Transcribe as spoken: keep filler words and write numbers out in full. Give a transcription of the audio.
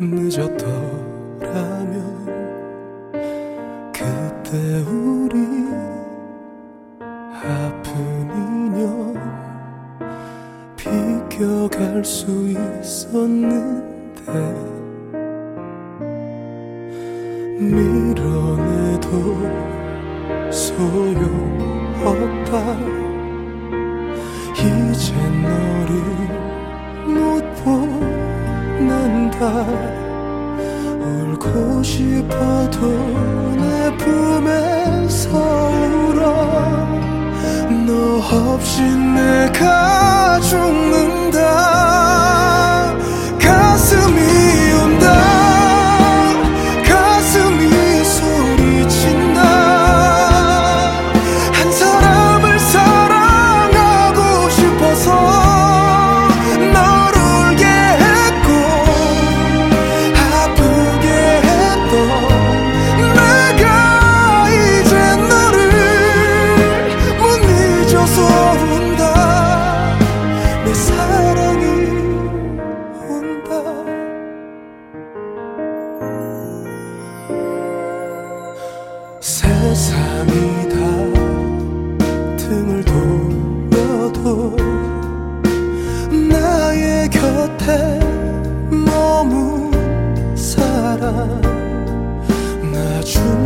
늦었더라면 그때 우리 아픈 인연 비껴갈 수 있었는데 밀어내도 소용없다. 이제 너를 못 보낸다. 울고 싶어도 내 품에서 울어. 너 없이 내가 죽는다. 가슴이 온다. 가슴이 소리친다. 한 사람을 사랑하고 싶어서 널 울게 했고 아프게 했던 내가 이제 너를 못 잊어서 운다. 내 사랑이 온다. 세상이 다 등을 돌려도 나의 곁에 머문 사람 나 중